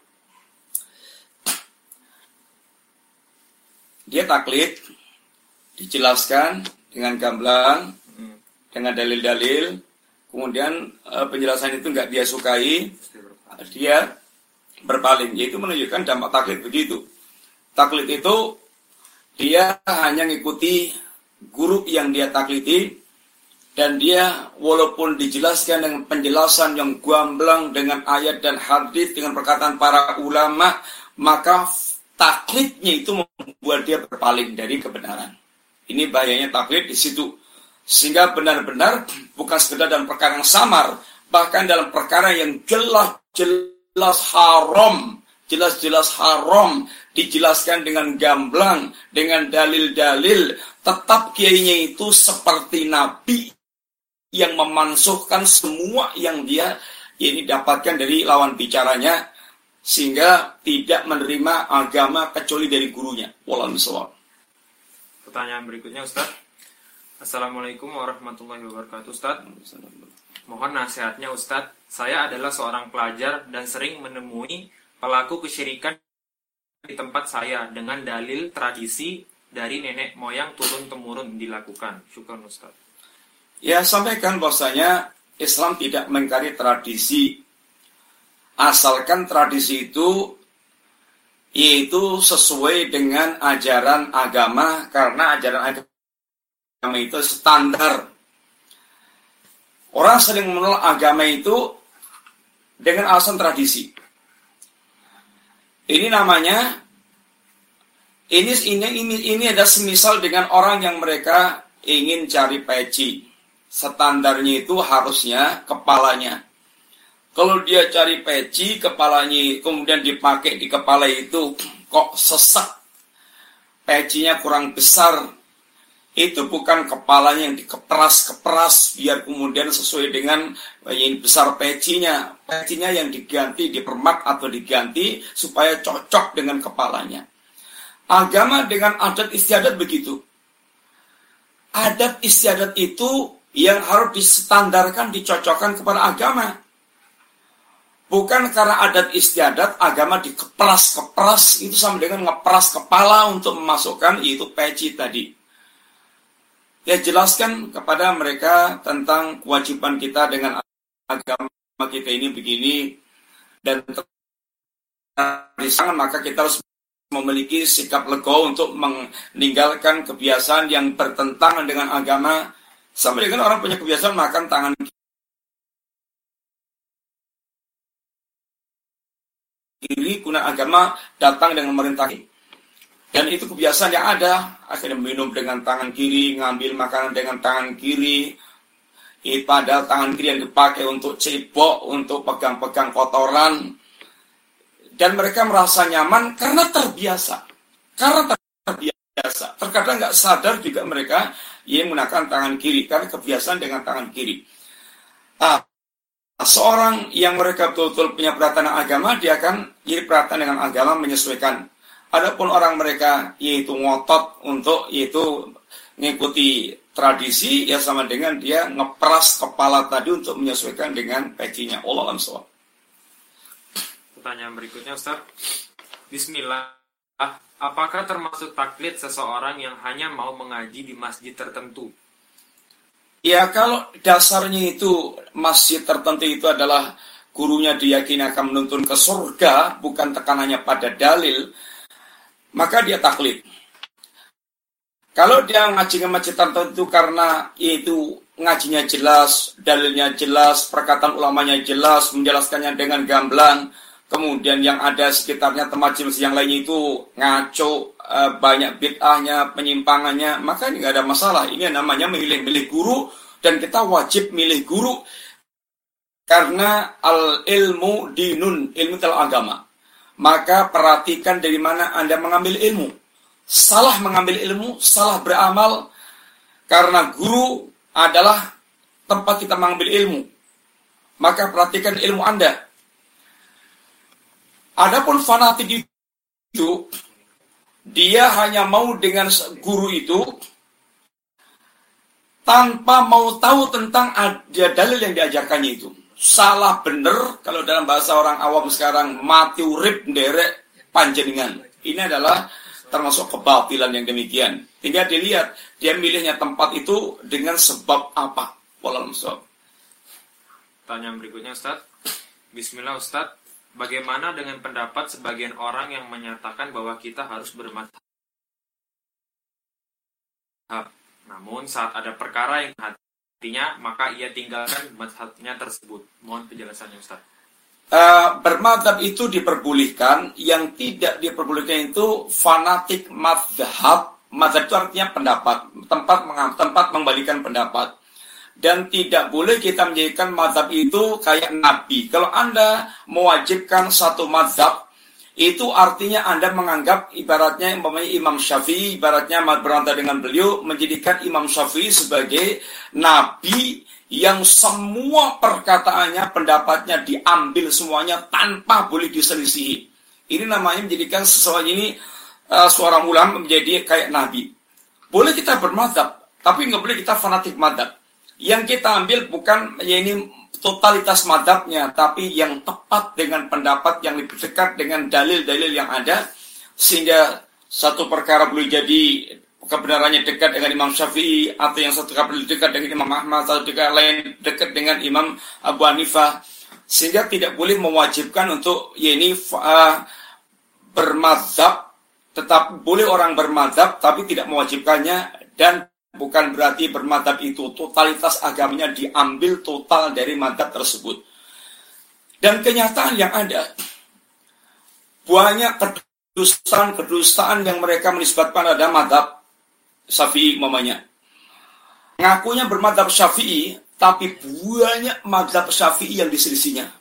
Dia taklid, dijelaskan dengan gamblang, dengan dalil-dalil, kemudian penjelasan itu nggak dia sukai, dia berpaling. Yaitu menunjukkan dampak taklid begitu. Taklid itu dia hanya ngikuti guru yang dia taklidi, dan dia walaupun dijelaskan dengan penjelasan yang gamblang dengan ayat dan hadis dengan perkataan para ulama, maka taklidnya itu membuat dia berpaling dari kebenaran. Ini bahayanya taklid di situ. Sehingga benar-benar bukan sekedar dalam perkara yang samar, bahkan dalam perkara yang jelas haram, jelas haram, dijelaskan dengan gamblang, dengan dalil-dalil, tetap kiainya itu seperti Nabi yang memansuhkan semua yang dia ini dapatkan dari lawan bicaranya, sehingga tidak menerima agama kecuali dari gurunya. Wallahu a'lam. Pertanyaan berikutnya, Ustaz. Assalamualaikum warahmatullahi wabarakatuh, Ustaz. Mohon nasihatnya, Ustaz. Saya adalah seorang pelajar dan sering menemui pelaku kesyirikan di tempat saya dengan dalil tradisi dari nenek moyang turun-temurun dilakukan. Syukran, Ustaz. Ya, sampaikan bahwasanya Islam tidak mengingkari tradisi, asalkan tradisi itu yaitu sesuai dengan ajaran agama, karena ajaran agama itu standar. Orang sering menolak agama itu dengan alasan tradisi. Ini namanya ini ada semisal dengan orang yang mereka ingin cari peci. Standarnya itu harusnya kepalanya. Kalau dia cari peci, kepalanya kemudian dipakai di kepala itu kok sesak, pecinya kurang besar, itu bukan kepalanya yang dikeperas-keperas biar kemudian sesuai dengan yang besar pecinya. Pecinya yang diganti, dipermak atau diganti supaya cocok dengan kepalanya. Agama dengan adat istiadat begitu. Adat istiadat itu yang harus distandarkan, dicocokkan kepada agama. Bukan karena adat istiadat agama dikeperas-keperas, itu sama dengan ngeperas kepala untuk memasukkan itu peci tadi. Ya, jelaskan kepada mereka tentang kewajiban kita dengan agama kita ini begini, dan sangat maka kita harus memiliki sikap legowo untuk meninggalkan kebiasaan yang bertentangan dengan agama. Sampai dengan orang punya kebiasaan makan tangan kiri, kuna agama datang dengan merintah. Dan itu kebiasaan yang ada, akhirnya minum dengan tangan kiri, ngambil makanan dengan tangan kiri. Padahal tangan kiri yang dipakai untuk cebok, untuk pegang-pegang kotoran. Dan mereka merasa nyaman karena terbiasa. Terkadang nggak sadar juga mereka yang menggunakan tangan kiri, karena kebiasaan dengan tangan kiri. Seorang yang mereka betul-betul punya perhatian agama, dia akan jadi perhatian dengan agama, menyesuaikan. Adapun orang mereka yaitu ngotot untuk yaitu mengikuti tradisi, ya sama dengan dia ngeperas kepala tadi untuk menyesuaikan dengan packingnya. Allah alam. Pertanyaan berikutnya, Ustaz. Bismillah. Apakah termasuk taklid seseorang yang hanya mau mengaji di masjid tertentu? Ya, kalau dasarnya itu masjid tertentu itu adalah gurunya diyakini akan menuntun ke surga, bukan tekanannya pada dalil, maka dia taklid. Kalau dia ngaji ke masjid tertentu karena itu ngajinya jelas, dalilnya jelas, perkataan ulamanya jelas, menjelaskannya dengan gamblang, kemudian yang ada sekitarnya tempat yang lainnya itu ngaco, banyak bid'ahnya, penyimpangannya, maka ini nggak ada masalah. Ini namanya milih-milih guru, dan kita wajib milih guru karena al-ilmu dinun, ilmu adalah agama. Maka perhatikan dari mana Anda mengambil ilmu. Salah mengambil ilmu, salah beramal, karena guru adalah tempat kita mengambil ilmu. Maka perhatikan ilmu Anda. Adapun fanatik itu, dia hanya mau dengan guru itu tanpa mau tahu tentang ada dalil yang diajarkannya itu. Salah bener, kalau dalam bahasa orang awam sekarang, mati urip nderek panjenengan. Ini adalah termasuk kebatilan yang demikian. Tinggal dilihat, dia milihnya tempat itu dengan sebab apa. Wallahu. Pertanyaan berikutnya, Ustaz. Bismillah, Ustaz. Bagaimana dengan pendapat sebagian orang yang menyatakan bahwa kita harus bermadhab? Namun saat ada perkara yang hatinya, maka ia tinggalkan madhabnya tersebut. Mohon penjelasannya, Ustaz. Bermadhab itu diperbolehkan, yang tidak diperbolehkan itu fanatik madhab. Madhab itu artinya pendapat, tempat membalikan pendapat. Dan tidak boleh kita menjadikan madhab itu kayak nabi. Kalau Anda mewajibkan satu madhab, itu artinya Anda menganggap ibaratnya Imam Syafi'i, ibaratnya berantara dengan beliau, menjadikan Imam Syafi'i sebagai nabi yang semua perkataannya, pendapatnya diambil semuanya tanpa boleh diselisihi. Ini namanya menjadikan sesuatu ini seorang ulama menjadi kayak nabi. Boleh kita bermadhab, tapi nggak boleh kita fanatik madhab. Yang kita ambil bukan ini totalitas madhabnya, tapi yang tepat dengan pendapat yang lebih dekat dengan dalil-dalil yang ada, sehingga satu perkara boleh jadi kebenarannya dekat dengan Imam Syafi'i, atau yang satu perkara dekat dengan Imam Ahmad, atau dekat lain dekat dengan Imam Abu Hanifah, sehingga tidak boleh mewajibkan untuk bermadhab. Tetap boleh orang bermadhab, tapi tidak mewajibkannya, dan bukan berarti bermadhab itu totalitas agamanya diambil total dari madhab tersebut. Dan kenyataan yang ada, banyak kedustaan yang mereka menisbatkan pada madhab Syafi'i umpamanya. Ngakunya bermadhab Syafi'i, tapi banyak madhab Syafi'i yang diselisihinya.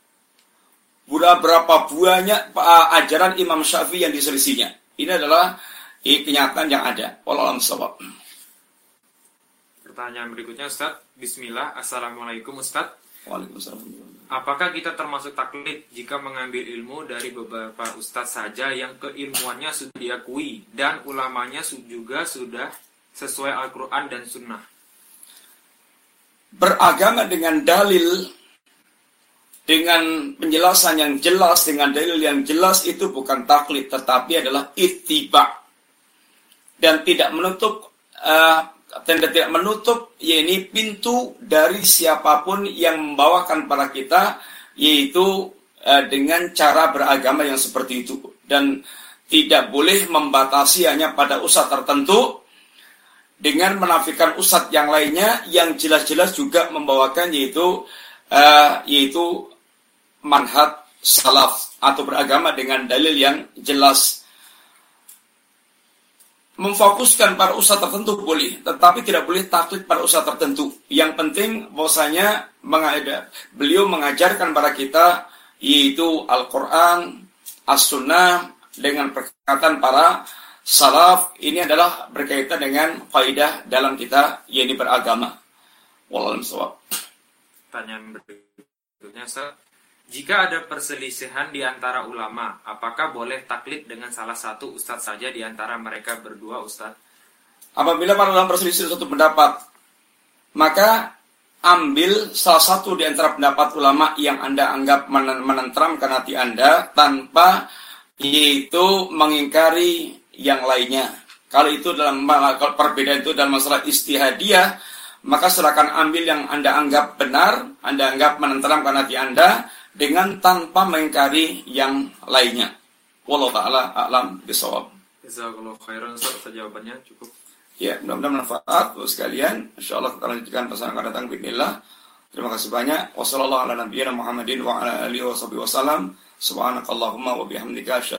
Berapa banyak ajaran Imam Syafi'i yang diselisihinya. Ini adalah kenyataan yang ada. Wallahu a'lam. Pertanyaan berikutnya, Ustaz. Bismillah. Assalamualaikum, Ustaz. Waalaikumsalam. Apakah kita termasuk taklid jika mengambil ilmu dari beberapa ustaz saja yang keilmuannya sudah diakui dan ulamanya juga sudah sesuai Al-Quran dan Sunnah? Beragama dengan dalil, dengan penjelasan yang jelas, dengan dalil yang jelas, itu bukan taklid, tetapi adalah ittiba. Dan tidak menutup pintu dari siapapun yang membawakan para kita, yaitu dengan cara beragama yang seperti itu. Dan tidak boleh membatasi hanya pada ustadz tertentu dengan menafikan ustadz yang lainnya yang jelas-jelas juga membawakan yaitu manhaj salaf atau beragama dengan dalil yang jelas. Memfokuskan para ustadz tertentu boleh, tetapi tidak boleh taklid pada ustadz tertentu. Yang penting bahwasanya beliau mengajarkan pada kita yaitu Al-Quran, As-Sunnah dengan perkataan para salaf. Ini adalah berkaitan dengan faidah dalam kita yakni beragama. Wallahu a'lam. Pertanyaan berikutnya, Ustaz. Jika ada perselisihan di antara ulama, apakah boleh taklid dengan salah satu ustadz saja di antara mereka berdua, Ustadz? Apabila para ulama berselisih suatu pendapat, maka ambil salah satu di antara pendapat ulama yang Anda anggap menenteramkan hati Anda tanpa yaitu mengingkari yang lainnya. Kalau itu kalau perbedaan itu dalam masalah istihadiyah, maka silakan ambil yang Anda anggap benar, Anda anggap menenteramkan hati Anda dengan tanpa mengingkari yang lainnya. Wallahu ta'ala a'lam bishawab. Jazakallahu khairan, Ustaz, jawabannya cukup. Ya, mudah-mudahan manfaat untuk sekalian. Insyaallah kita lanjutkan pesan akan datang bismillah. Terima kasih banyak. Wassallallahu ala nabiyyina Muhammadin wa ala alihi wasallam. Subhanakallahumma wa bihamdika